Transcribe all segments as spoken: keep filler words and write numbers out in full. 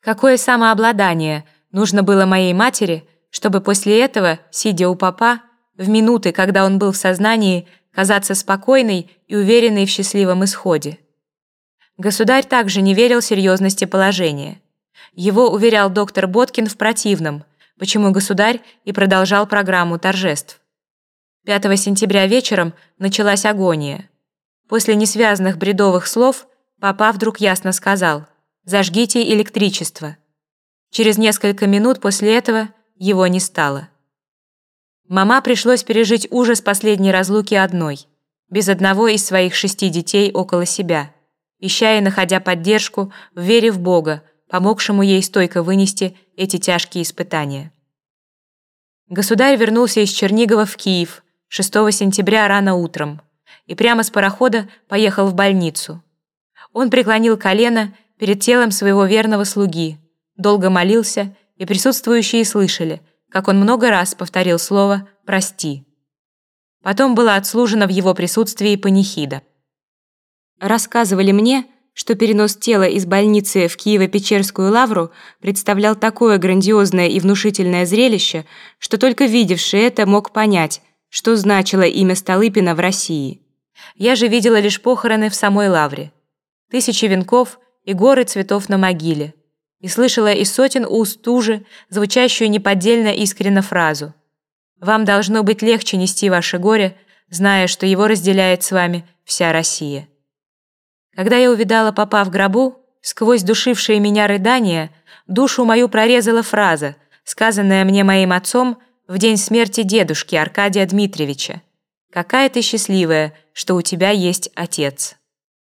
Какое самообладание нужно было моей матери, чтобы после этого, сидя у папа, в минуты, когда он был в сознании, казаться спокойной и уверенной в счастливом исходе. Государь также не верил серьезности положения. Его уверял доктор Боткин в противном, почему государь и продолжал программу торжеств. пятого сентября вечером началась агония. После несвязанных бредовых слов папа вдруг ясно сказал: «Зажгите электричество». Через несколько минут после этого его не стало. Мама пришлось пережить ужас последней разлуки одной, без одного из своих шести детей около себя, ища и находя поддержку в вере в Бога, помогшему ей стойко вынести эти тяжкие испытания. Государь вернулся из Чернигова в Киев шестого сентября рано утром и прямо с парохода поехал в больницу. Он преклонил колено перед телом своего верного слуги, долго молился, и присутствующие слышали, как он много раз повторил слово «прости». Потом была отслужена в его присутствии панихида. Рассказывали мне, что перенос тела из больницы в Киево-Печерскую лавру представлял такое грандиозное и внушительное зрелище, что только видевший это мог понять, что значило имя Столыпина в России. Я же видела лишь похороны в самой лавре. Тысячи венков и горы цветов на могиле, и слышала из сотен уст ту же, звучащую неподдельно искренно фразу: «Вам должно быть легче нести ваше горе, зная, что его разделяет с вами вся Россия». Когда я увидала папа в гробу, сквозь душившие меня рыдания, душу мою прорезала фраза, сказанная мне моим отцом в день смерти дедушки Аркадия Дмитриевича: «Какая ты счастливая, что у тебя есть отец».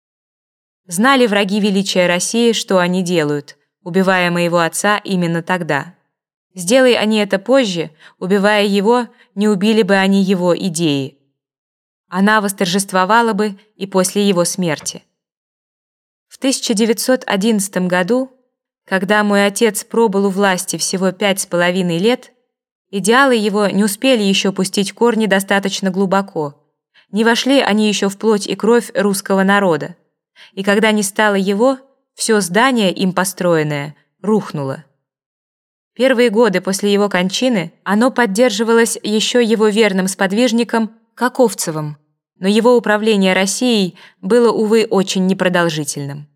Знали враги величия России, что они делают, убивая моего отца именно тогда. Сделай они это позже, убивая его, не убили бы они его идеи. Она восторжествовала бы и после его смерти. В тысяча девятьсот одиннадцатом году, когда мой отец пробыл у власти всего пять с половиной лет, идеалы его не успели еще пустить корни достаточно глубоко, не вошли они еще в плоть и кровь русского народа, и когда не стало его, все здание, им построенное, рухнуло. Первые годы после его кончины оно поддерживалось еще его верным сподвижником Каковцевым, но его управление Россией было, увы, очень непродолжительным.